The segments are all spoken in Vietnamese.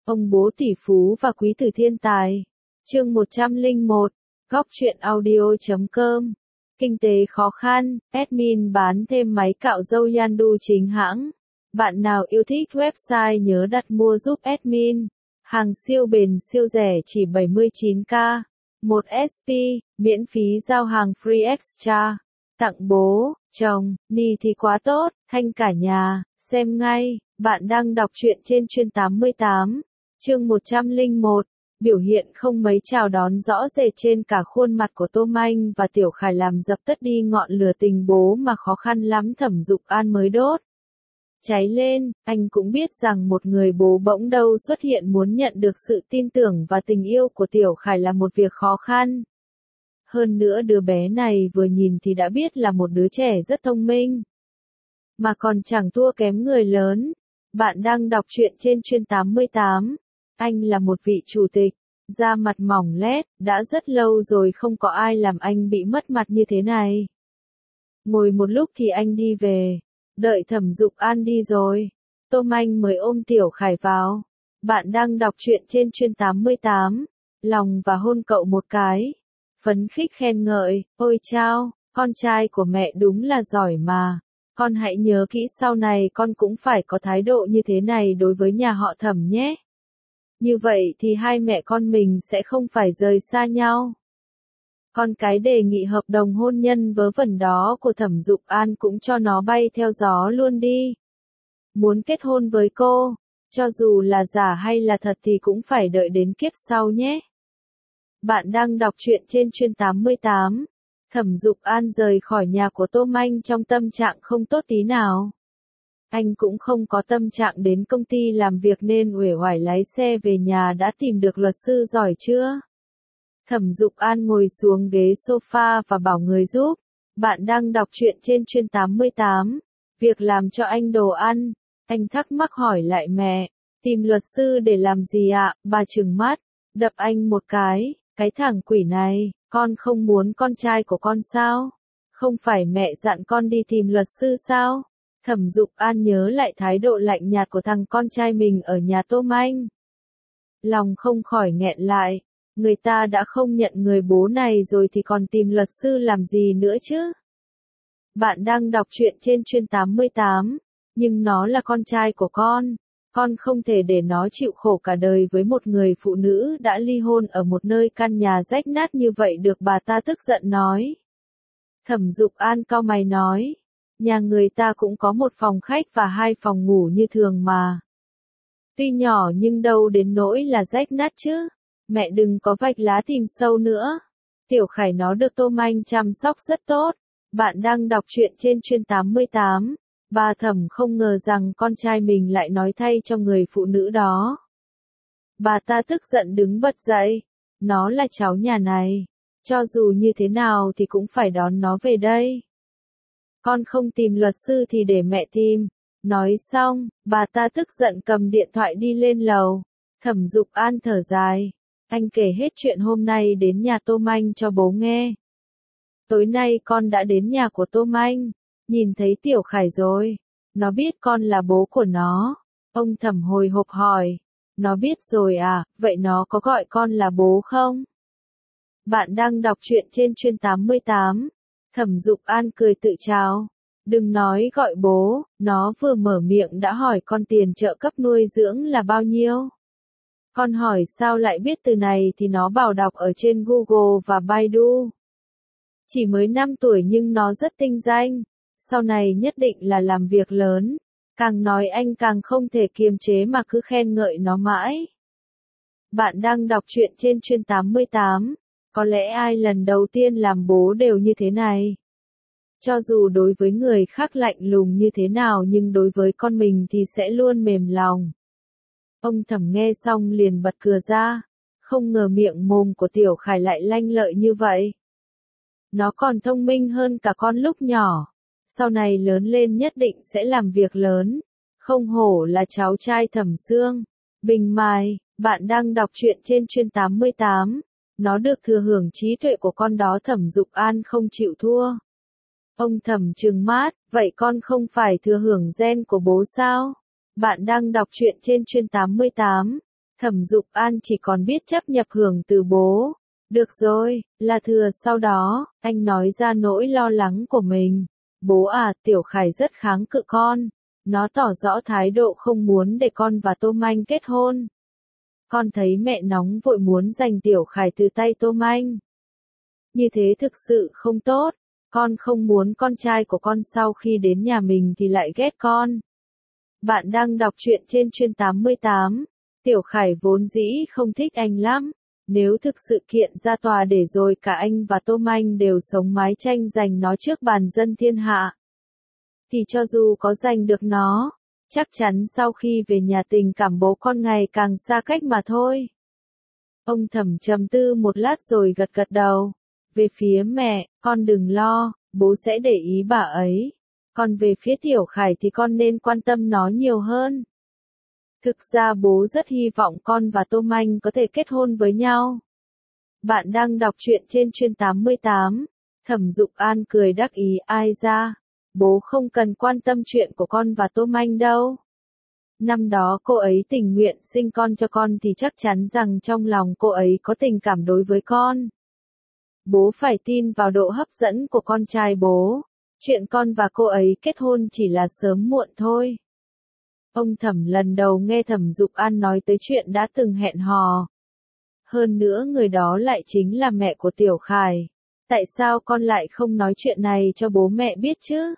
Ông bố tỷ phú và quý tử thiên tài. Chương 101, Góc truyện audio.com. Kinh tế khó khăn, admin bán thêm máy cạo râu Yandu chính hãng. Bạn nào yêu thích website nhớ đặt mua giúp admin. Hàng siêu bền siêu rẻ chỉ 79k. 1 SP, miễn phí giao hàng free extra. Tặng bố, chồng, ni thì quá tốt, thanh cả nhà, xem ngay. Bạn đang đọc truyện trên chuyên 88. Chương 101, biểu hiện không mấy chào đón rõ rệt trên cả khuôn mặt của Tô Manh và Tiểu Khải làm dập tắt đi ngọn lửa tình bố mà khó khăn lắm Thẩm Dục An mới đốt cháy lên. Anh cũng biết rằng một người bố bỗng đâu xuất hiện muốn nhận được sự tin tưởng và tình yêu của Tiểu Khải là một việc khó khăn. Hơn nữa đứa bé này vừa nhìn thì đã biết là một đứa trẻ rất thông minh, mà còn chẳng thua kém người lớn. Bạn đang đọc truyện trên chuyên 88. Anh là một vị chủ tịch, da mặt mỏng lét, đã rất lâu rồi không có ai làm anh bị mất mặt như thế này. Ngồi một lúc thì anh đi về, đợi Thẩm Dục An đi rồi, Tô Manh mới ôm Tiểu Khải vào. Bạn đang đọc truyện trên chuyên 88. Lòng và hôn cậu một cái, phấn khích khen ngợi, ôi chao, con trai của mẹ đúng là giỏi mà. Con hãy nhớ kỹ sau này con cũng phải có thái độ như thế này đối với nhà họ Thẩm nhé. Như vậy thì hai mẹ con mình sẽ không phải rời xa nhau. Con cái đề nghị hợp đồng hôn nhân vớ vẩn đó của Thẩm Dục An cũng cho nó bay theo gió luôn đi. Muốn kết hôn với cô, cho dù là giả hay là thật thì cũng phải đợi đến kiếp sau nhé. Bạn đang đọc truyện trên chuyên 88. Thẩm Dục An rời khỏi nhà của Tô Manh trong tâm trạng không tốt tí nào. Anh cũng không có tâm trạng đến công ty làm việc nên uể oải lái xe về nhà. Đã tìm được luật sư giỏi chưa? Thẩm Dục An ngồi xuống ghế sofa và bảo người giúp. Bạn đang đọc truyện trên chuyên 88. Việc làm cho anh đồ ăn. Anh thắc mắc hỏi lại mẹ. Tìm luật sư để làm gì ạ? Bà trừng mắt, đập anh một cái. Cái thằng quỷ này, con không muốn con trai của con sao? Không phải mẹ dặn con đi tìm luật sư sao? Thẩm Dục An nhớ lại thái độ lạnh nhạt của thằng con trai mình ở nhà Tô Manh. Lòng không khỏi nghẹn lại, người ta đã không nhận người bố này rồi thì còn tìm luật sư làm gì nữa chứ? Bạn đang đọc truyện trên chuyên 88, nhưng nó là con trai của con không thể để nó chịu khổ cả đời với một người phụ nữ đã ly hôn ở một nơi căn nhà rách nát như vậy được. Bà ta tức giận nói. Thẩm Dục An cau mày nói, nhà người ta cũng có một phòng khách và 2 phòng ngủ như thường mà. Tuy nhỏ nhưng đâu đến nỗi là rách nát chứ. Mẹ đừng có vạch lá tìm sâu nữa. Tiểu Khải nó được Tô Manh chăm sóc rất tốt. Bạn đang đọc truyện trên chuyên 88. Bà Thẩm không ngờ rằng con trai mình lại nói thay cho người phụ nữ đó. Bà ta tức giận đứng bật dậy. Nó là cháu nhà này. Cho dù như thế nào thì cũng phải đón nó về đây. Con không tìm luật sư thì để mẹ tìm. Nói xong, bà ta tức giận cầm điện thoại đi lên lầu. Thẩm Dục An thở dài. Anh kể hết chuyện hôm nay đến nhà Tô Manh cho bố nghe. Tối nay con đã đến nhà của Tô Manh. Nhìn thấy Tiểu Khải rồi. Nó biết con là bố của nó. Ông Thẩm hồi hộp hỏi. Nó biết rồi à, vậy nó có gọi con là bố không? Bạn đang đọc truyện trên chuyên 88. Thẩm Dục An cười tự chào. Đừng nói gọi bố, nó vừa mở miệng đã hỏi con tiền trợ cấp nuôi dưỡng là bao nhiêu. Con hỏi sao lại biết từ này thì nó bảo đọc ở trên Google và Baidu. Chỉ mới 5 tuổi nhưng nó rất tinh danh. Sau này nhất định là làm việc lớn. Càng nói anh càng không thể kiềm chế mà cứ khen ngợi nó mãi. Bạn đang đọc truyện trên chuyên 88. Có lẽ ai lần đầu tiên làm bố đều như thế này. Cho dù đối với người khác lạnh lùng như thế nào nhưng đối với con mình thì sẽ luôn mềm lòng. Ông Thẩm nghe xong liền bật cười ra. Không ngờ miệng mồm của Tiểu Khải lại lanh lợi như vậy. Nó còn thông minh hơn cả con lúc nhỏ. Sau này lớn lên nhất định sẽ làm việc lớn. Không hổ là cháu trai Thẩm Sương. Bình Mai, bạn đang đọc truyện trên chuyên 88. Nó được thừa hưởng trí tuệ của con đó. Thẩm Dục An không chịu thua. Ông Thẩm trừng mắt, vậy con không phải thừa hưởng gen của bố sao? Bạn đang đọc truyện trên chuyên 88. Thẩm Dục An chỉ còn biết chấp nhập hưởng từ bố. Được rồi, là thừa. Sau đó, anh nói ra nỗi lo lắng của mình. Bố à, Tiểu Khải rất kháng cự con. Nó tỏ rõ thái độ không muốn để con và Tô Manh kết hôn. Con thấy mẹ nóng vội muốn giành Tiểu Khải từ tay Tô Manh. Như thế thực sự không tốt. Con không muốn con trai của con sau khi đến nhà mình thì lại ghét con. Bạn đang đọc truyện trên Chuyên 88. Tiểu Khải vốn dĩ không thích anh lắm. Nếu thực sự kiện ra tòa để rồi cả anh và Tô Manh đều sống mái tranh giành nó trước bàn dân thiên hạ, thì cho dù có giành được nó, chắc chắn sau khi về nhà tình cảm bố con ngày càng xa cách mà thôi. Ông Thẩm trầm tư một lát rồi gật gật đầu. Về phía mẹ, con đừng lo, bố sẽ để ý bà ấy. Còn về phía Tiểu Khải thì con nên quan tâm nó nhiều hơn. Thực ra bố rất hy vọng con và Tô Manh có thể kết hôn với nhau. Bạn đang đọc truyện trên Chuyên 88. Thẩm Dục An cười đắc ý. Ai ra, bố không cần quan tâm chuyện của con và Tô Manh đâu. Năm đó cô ấy tình nguyện sinh con cho con thì chắc chắn rằng trong lòng cô ấy có tình cảm đối với con. Bố phải tin vào độ hấp dẫn của con trai bố. Chuyện con và cô ấy kết hôn chỉ là sớm muộn thôi. Ông Thẩm lần đầu nghe Thẩm Dục An nói tới chuyện đã từng hẹn hò. Hơn nữa người đó lại chính là mẹ của Tiểu Khải. Tại sao con lại không nói chuyện này cho bố mẹ biết chứ?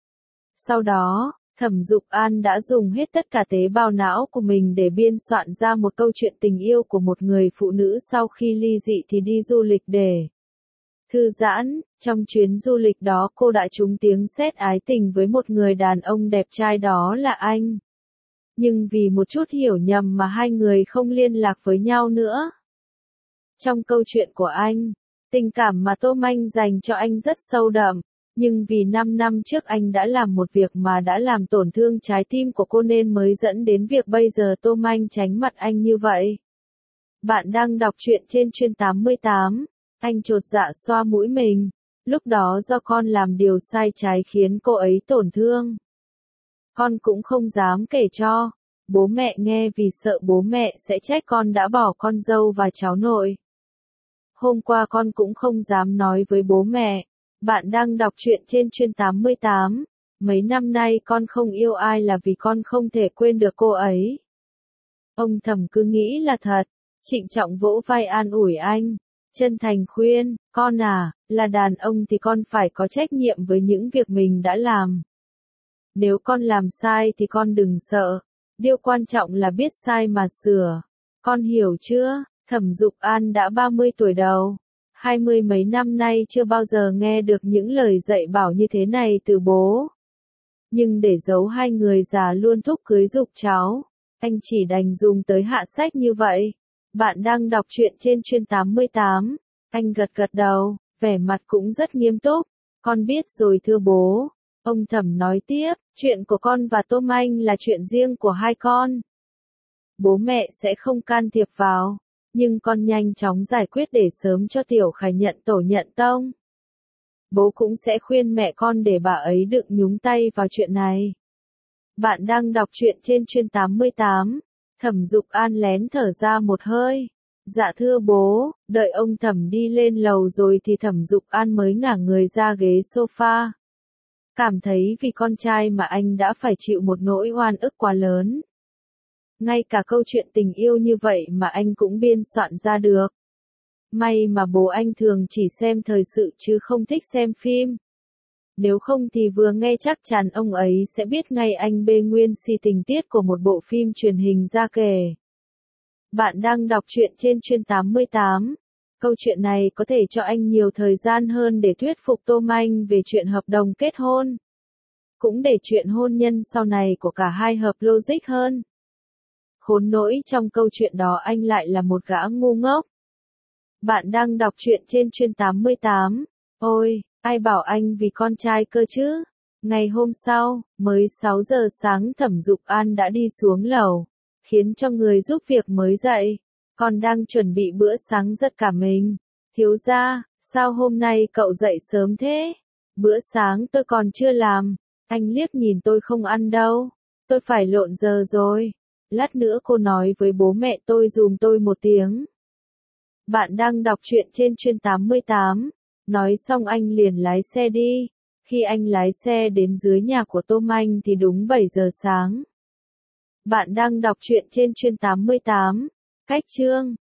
Sau đó, Thẩm Dục An đã dùng hết tất cả tế bào não của mình để biên soạn ra một câu chuyện tình yêu của một người phụ nữ sau khi ly dị thì đi du lịch để thư giãn. Trong chuyến du lịch đó cô đã trúng tiếng sét ái tình với một người đàn ông đẹp trai, đó là anh. Nhưng vì một chút hiểu nhầm mà hai người không liên lạc với nhau nữa. Trong câu chuyện của anh, tình cảm mà Tô Manh dành cho anh rất sâu đậm. Nhưng vì 5 năm trước anh đã làm một việc mà đã làm tổn thương trái tim của cô nên mới dẫn đến việc bây giờ Tô Manh tránh mặt anh như vậy. Bạn đang đọc truyện trên Chuyên 88. Anh chột dạ xoa mũi mình. Lúc đó do con làm điều sai trái khiến cô ấy tổn thương. Con cũng không dám kể cho bố mẹ nghe vì sợ bố mẹ sẽ trách con đã bỏ con dâu và cháu nội. Hôm qua con cũng không dám nói với bố mẹ. Bạn đang đọc truyện trên Chuyên 88. Mấy năm nay con không yêu ai là vì con không thể quên được cô ấy. Ông Thẩm cứ nghĩ là thật. Trịnh trọng vỗ vai an ủi anh. Chân thành khuyên, con à, là đàn ông thì con phải có trách nhiệm với những việc mình đã làm. Nếu con làm sai thì con đừng sợ. Điều quan trọng là biết sai mà sửa. Con hiểu chưa? Thẩm Dục An đã 30 tuổi đầu. 20 mấy năm nay chưa bao giờ nghe được những lời dạy bảo như thế này từ bố. Nhưng để giấu hai người già luôn thúc cưới giục cháu, anh chỉ đành dùng tới hạ sách như vậy. Bạn đang đọc truyện trên Chuyên 88. Anh gật gật đầu, vẻ mặt cũng rất nghiêm túc. Con biết rồi thưa bố. Ông Thẩm nói tiếp, chuyện của con và Tô Manh là chuyện riêng của hai con. Bố mẹ sẽ không can thiệp vào. Nhưng con nhanh chóng giải quyết để sớm cho Tiểu Khải nhận tổ nhận tông. Bố cũng sẽ khuyên mẹ con để bà ấy đừng nhúng tay vào chuyện này. Bạn đang đọc truyện trên Chuyên 88. Thẩm Dục An lén thở ra một hơi. Dạ thưa bố. Đợi ông Thẩm đi lên lầu rồi thì Thẩm Dục An mới ngả người ra ghế sofa. Cảm thấy vì con trai mà anh đã phải chịu một nỗi oan ức quá lớn. Ngay cả câu chuyện tình yêu như vậy mà anh cũng biên soạn ra được. May mà bố anh thường chỉ xem thời sự chứ không thích xem phim. Nếu không thì vừa nghe chắc chắn ông ấy sẽ biết ngay anh bê nguyên si tình tiết của một bộ phim truyền hình ra kể. Bạn đang đọc truyện trên Chuyên 88. Câu chuyện này có thể cho anh nhiều thời gian hơn để thuyết phục Tô Manh về chuyện hợp đồng kết hôn. Cũng để chuyện hôn nhân sau này của cả hai hợp logic hơn. Khốn nỗi trong câu chuyện đó anh lại là một gã ngu ngốc. Bạn đang đọc truyện trên Chuyên 88. Ôi, ai bảo anh vì con trai cơ chứ? Ngày hôm sau, mới 6 giờ sáng Thẩm Dục An đã đi xuống lầu, khiến cho người giúp việc mới dậy. Còn đang chuẩn bị bữa sáng giật cả mình. Thiếu gia, sao hôm nay cậu dậy sớm thế? Bữa sáng tôi còn chưa làm. Anh liếc nhìn tôi không ăn đâu. Tôi phải lộn giờ rồi. Lát nữa cô nói với bố mẹ tôi giùm tôi một tiếng. Bạn đang đọc truyện trên Chuyên 88. Nói xong anh liền lái xe đi. Khi anh lái xe đến dưới nhà của Tom Anh thì đúng 7 giờ sáng. Bạn đang đọc truyện trên Chuyên 88. Cách chương